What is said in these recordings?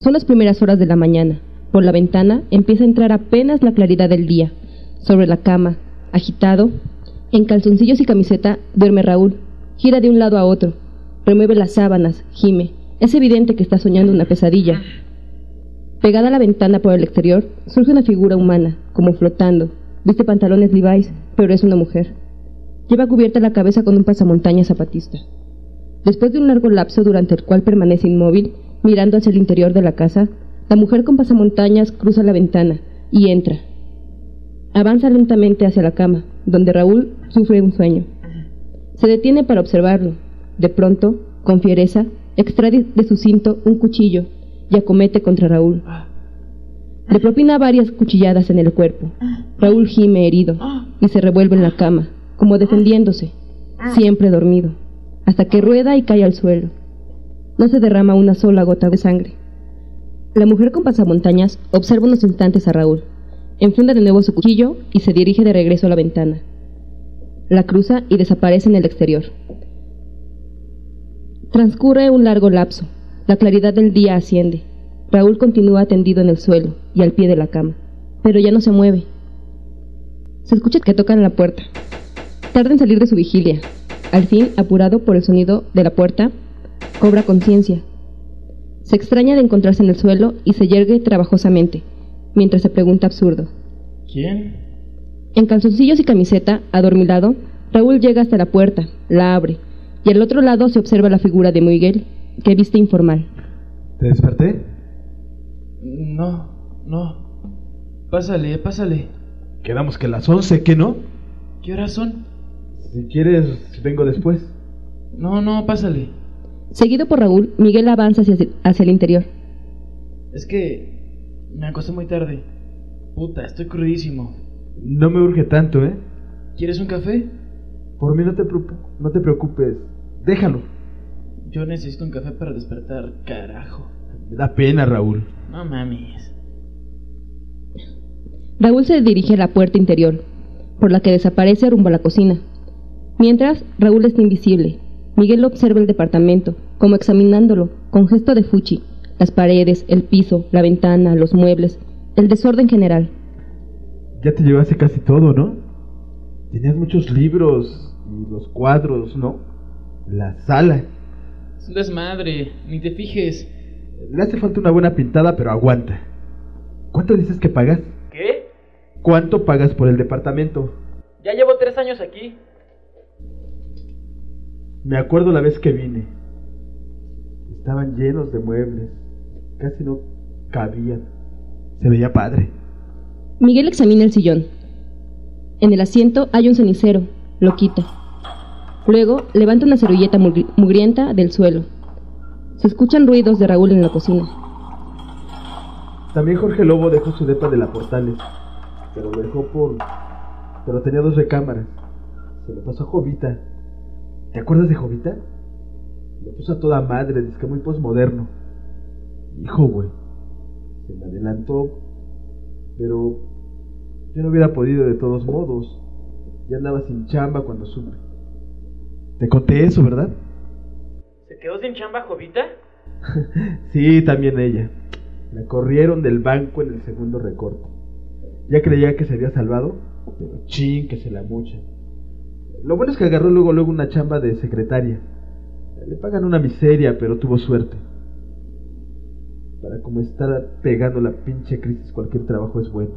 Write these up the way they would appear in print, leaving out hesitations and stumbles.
Son las primeras horas de la mañana. Por la ventana empieza a entrar apenas la claridad del día. Sobre la cama, agitado, en calzoncillos y camiseta, duerme Raúl. Gira de un lado a otro, remueve las sábanas, gime. Es evidente que está soñando una pesadilla. Pegada a la ventana por el exterior, surge una figura humana, como flotando. Viste pantalones Levi's, pero es una mujer. Lleva cubierta la cabeza con un pasamontañas zapatista. Después de un largo lapso durante el cual permanece inmóvil, mirando hacia el interior de la casa, la mujer con pasamontañas cruza la ventana y entra. Avanza lentamente hacia la cama, donde Raúl sufre un sueño. Se detiene para observarlo. De pronto, con fiereza, extrae de su cinto un cuchillo y acomete contra Raúl. Le propina varias cuchilladas en el cuerpo. Raúl gime herido y se revuelve en la cama, como defendiéndose, siempre dormido, hasta que rueda y cae al suelo. No se derrama una sola gota de sangre. La mujer con pasamontañas observa unos instantes a Raúl, enfunda de nuevo su cuchillo y se dirige de regreso a la ventana. La cruza y desaparece en el exterior. Transcurre un largo lapso. La claridad del día asciende. Raúl continúa tendido en el suelo y al pie de la cama, pero ya no se mueve. Se escucha que tocan a la puerta. Tarda en salir de su vigilia. Al fin, apurado por el sonido de la puerta, cobra conciencia. Se extraña de encontrarse en el suelo y se yergue trabajosamente, mientras se pregunta absurdo. ¿Quién? En calzoncillos y camiseta, adormilado, Raúl llega hasta la puerta, la abre, y al otro lado se observa la figura de Miguel, que viste informal. ¿Te desperté? No. Pásale. Quedamos que las 11, ¿qué no? ¿Qué horas son? Si quieres, vengo después. No, pásale. Seguido por Raúl, Miguel avanza hacia el interior. Es que me acosté muy tarde. Puta, estoy crudísimo. No me urge tanto, ¿eh? ¿Quieres un café? Por mí no te preocupes. Déjalo. Yo necesito un café para despertar, carajo. Me da pena, Raúl. No mames. Raúl se dirige a la puerta interior, por la que desaparece rumbo a la cocina. Mientras, Raúl está invisible. Miguel observa el departamento, como examinándolo, con gesto de fuchi, las paredes, el piso, la ventana, los muebles, el desorden general. Ya te llevaste casi todo, ¿no? Tenías muchos libros y los cuadros, ¿no? La sala. Es un desmadre, ni te fijes. Le hace falta una buena pintada, pero aguanta. ¿Cuánto dices que pagas? ¿Qué? ¿Cuánto pagas por el departamento? Ya llevo 3 años aquí. Me acuerdo la vez que vine. Estaban llenos de muebles. Casi no cabían. Se veía padre. Miguel examina el sillón. En el asiento hay un cenicero. Lo quita. Luego levanta una servilleta mugrienta del suelo. Se escuchan ruidos de Raúl en la cocina. También Jorge Lobo dejó su depa de la Portales. Pero lo dejó Pero tenía 2 recámaras. Se lo pasó a Jovita. ¿Te acuerdas de Jovita? Lo puso a toda madre, disque muy posmoderno. Hijo, güey. Se me adelantó. Pero yo no hubiera podido de todos modos. Ya andaba sin chamba cuando supe. Te conté eso, ¿verdad? ¿Se quedó sin chamba Jovita? Sí, también ella. La corrieron del banco en el segundo recorte. Ya creía que se había salvado, pero chin, que se la mucha. Lo bueno es que agarró luego una chamba de secretaria. Le pagan una miseria, pero tuvo suerte. Para como estar pegando la pinche crisis, cualquier trabajo es bueno.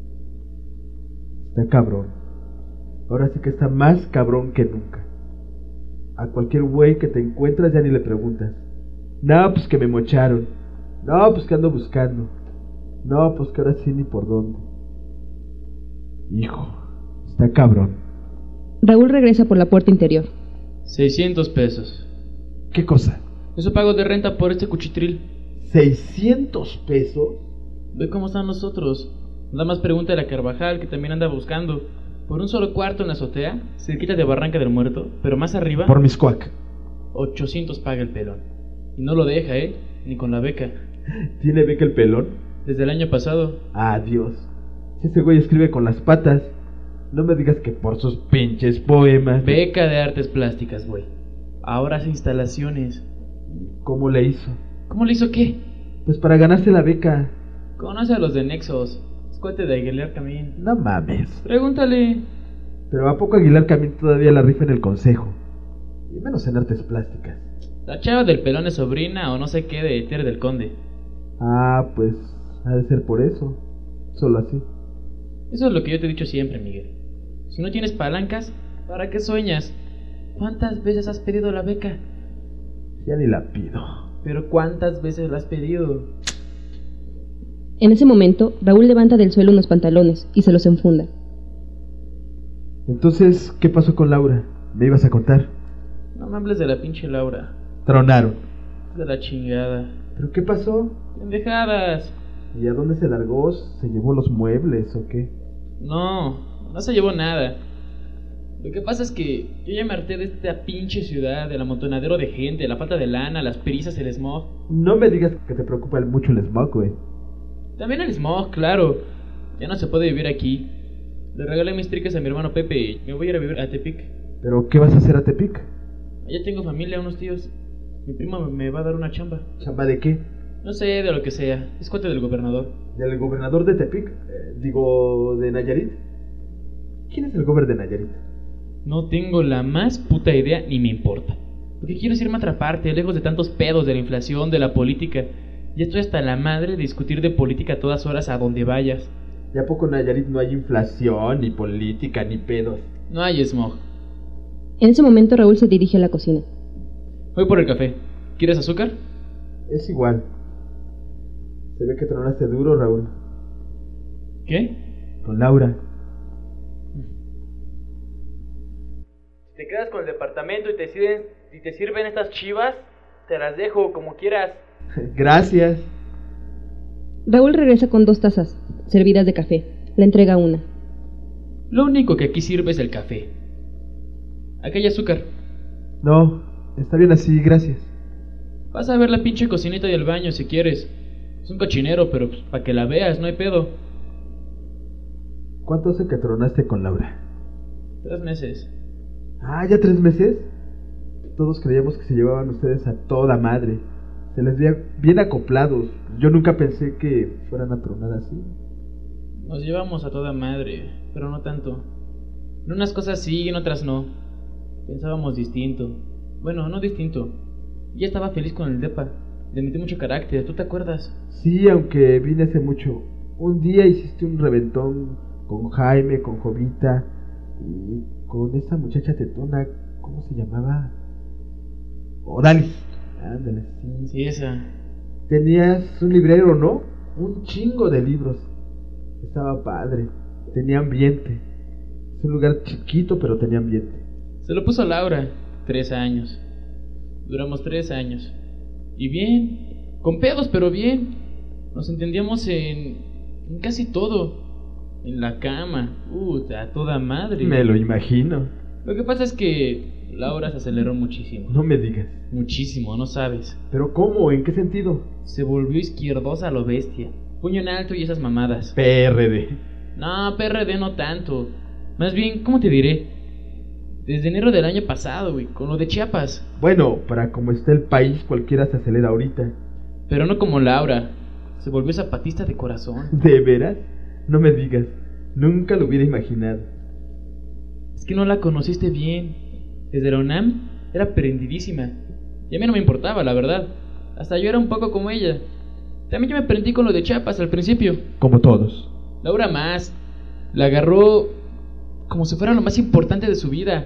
Está cabrón. Ahora sí que está más cabrón que nunca. A cualquier güey que te encuentras ya ni le preguntas. No, pues que me mocharon. No, pues que ando buscando. No, pues que ahora sí ni por dónde. Hijo, está cabrón. Raúl regresa por la puerta interior. 600 pesos. ¿Qué cosa? Eso pago de renta por este cuchitril. ¿600 pesos? Ve cómo están los otros. Nada más pregunta a la Carvajal, que también anda buscando. Por un solo cuarto en la azotea, cerquita de Barranca del Muerto, pero más arriba... Por Miscuac. 800 paga el pelón. Y no lo deja, ni con la beca. ¿Tiene beca el pelón? Desde el año pasado. Adiós. Si ese güey escribe con las patas, no me digas que por sus pinches poemas. Beca de artes plásticas, güey. Ahora hace instalaciones. ¿Cómo le hizo? ¿Cómo le hizo qué? Pues para ganarse la beca. Conoce a los de Nexos. Es cuate de Aguilar Camín. No mames. Pregúntale. Pero ¿a poco Aguilar Camín todavía la rifa en el consejo? Y menos en artes plásticas. La chava del pelón es sobrina o no sé qué de Tere del Conde. Ah, pues ha de ser por eso. Solo así. Eso es lo que yo te he dicho siempre, Miguel. Si no tienes palancas, ¿para qué sueñas? ¿Cuántas veces has pedido la beca? Ya ni la pido. Pero ¿cuántas veces la has pedido? En ese momento, Raúl levanta del suelo unos pantalones y se los enfunda. Entonces, ¿qué pasó con Laura? ¿Me ibas a contar? No me hables de la pinche Laura. Tronaron. De la chingada. ¿Pero qué pasó? Pendejadas. ¿Y a dónde se largó? ¿Se llevó los muebles o qué? No se llevó nada. Lo que pasa es que yo ya me harté de esta pinche ciudad, del amontonadero de gente, la falta de lana, las prisas, el smog. No me digas que te preocupa mucho el smog, güey. También el smog, claro. Ya no se puede vivir aquí. Le regalé mis triques a mi hermano Pepe y me voy a ir a vivir a Tepic. ¿Pero qué vas a hacer a Tepic? Allá tengo familia, unos tíos. Mi prima me va a dar una chamba. ¿Chamba de qué? No sé, de lo que sea. Es cuate del gobernador. ¿Del gobernador de Tepic? Digo, de Nayarit. ¿Quién es el gobernador de Nayarit? No tengo la más puta idea ni me importa. Lo que quiero es irme a otra parte, lejos de tantos pedos, de la inflación, de la política. Ya estoy hasta la madre de discutir de política a todas horas a donde vayas. ¿Y a poco en Nayarit no hay inflación, ni política, ni pedos? No hay smog. En ese momento Raúl se dirige a la cocina. Voy por el café. ¿Quieres azúcar? Es igual. Se ve que tronaste duro, Raúl. ¿Qué? Con Laura. Si te quedas con el departamento y te sirven estas chivas, te las dejo como quieras. Gracias. Raúl regresa con 2 tazas, servidas de café. Le entrega una. Lo único que aquí sirve es el café. Aquí hay azúcar. No, está bien así, gracias. Vas a ver la pinche cocinita del baño si quieres. Es un cochinero, pero pues, para que la veas, no hay pedo. ¿Cuánto hace que tronaste con Laura? 3 meses. Ah, ¿ya 3 meses? Todos creíamos que se llevaban ustedes a toda madre. Se les veía bien acoplados. Yo nunca pensé que fueran a tronar así. Nos llevamos a toda madre, pero no tanto. En unas cosas sí, en otras no. Pensábamos distinto. Bueno, no distinto. Ya estaba feliz con el depa. Le metí mucho carácter, ¿tú te acuerdas? Sí, aunque vine hace mucho. Un día hiciste un reventón con Jaime, con Jovita y con esa muchacha tetona. ¿Cómo se llamaba? Odalis. Ándale, sí. Sí, esa. Tenías un librero, ¿no? Un chingo de libros. Estaba padre. Tenía ambiente. Es un lugar chiquito, pero tenía ambiente. Se lo puso Laura. 3 años. Duramos 3 años. Y bien. Con pedos, pero bien. Nos entendíamos en casi todo. En la cama. A toda madre. Me lo imagino. Lo que pasa es que Laura se aceleró muchísimo. No me digas. Muchísimo, no sabes. ¿Pero cómo? ¿En qué sentido? Se volvió izquierdosa a lo bestia. Puño en alto y esas mamadas. PRD. No, PRD no tanto. Más bien, ¿cómo te diré? Desde enero del año pasado, güey, con lo de Chiapas. Bueno, para como está el país, cualquiera se acelera ahorita. Pero no como Laura. Se volvió zapatista de corazón. ¿De veras? No me digas. Nunca lo hubiera imaginado. Es que no la conociste bien. Desde la UNAM era prendidísima. Y a mí no me importaba, la verdad. Hasta yo era un poco como ella. También yo me prendí con lo de Chiapas al principio. Como todos. Laura más. La agarró como si fuera lo más importante de su vida.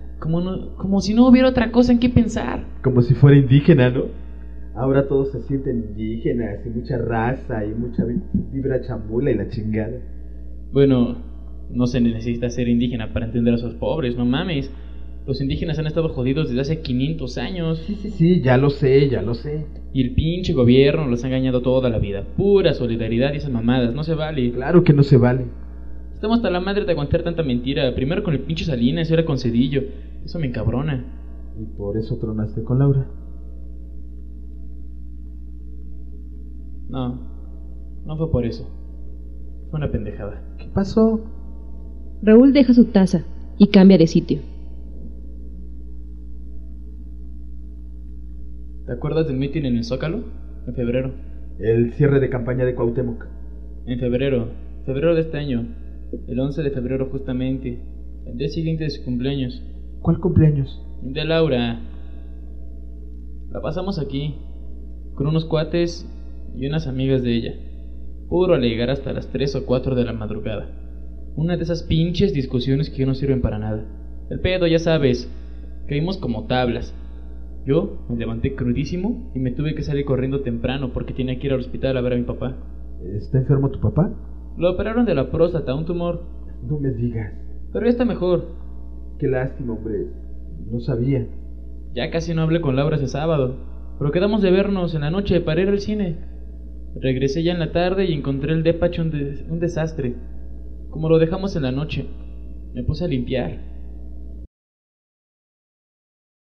Como si no hubiera otra cosa en qué pensar. Como si fuera indígena, ¿no? Ahora todos se sienten indígenas y mucha raza y mucha vibra chambula y la chingada. Bueno, no se necesita ser indígena para entender a esos pobres, no mames. Los indígenas han estado jodidos desde hace 500 años. Sí, ya lo sé. Y el pinche gobierno los ha engañado toda la vida. Pura solidaridad y esas mamadas, no se vale. Claro que no se vale. Estamos hasta la madre de aguantar tanta mentira. Primero con el pinche Salinas y ahora con Cedillo. Eso me encabrona. Y por eso tronaste con Laura. No fue por eso. Fue una pendejada. ¿Qué pasó? Raúl deja su taza y cambia de sitio. ¿Te acuerdas del meeting en el Zócalo? En febrero. El cierre de campaña de Cuauhtémoc. En febrero de este año, el 11 de febrero justamente, el día siguiente de su cumpleaños. ¿Cuál cumpleaños? De Laura. La pasamos aquí, con unos cuates y unas amigas de ella. Puro alegar hasta las 3 o 4 de la madrugada. Una de esas pinches discusiones que no sirven para nada. El pedo, ya sabes, caímos como tablas. Yo me levanté crudísimo y me tuve que salir corriendo temprano porque tenía que ir al hospital a ver a mi papá. ¿Está enfermo tu papá? Lo operaron de la próstata, un tumor. No me digas. Pero ya está mejor. Qué lástima, hombre. No sabía. Ya casi no hablé con Laura ese sábado, pero quedamos de vernos en la noche para ir al cine. Regresé ya en la tarde y encontré el depa hecho un desastre. Como lo dejamos en la noche, me puse a limpiar.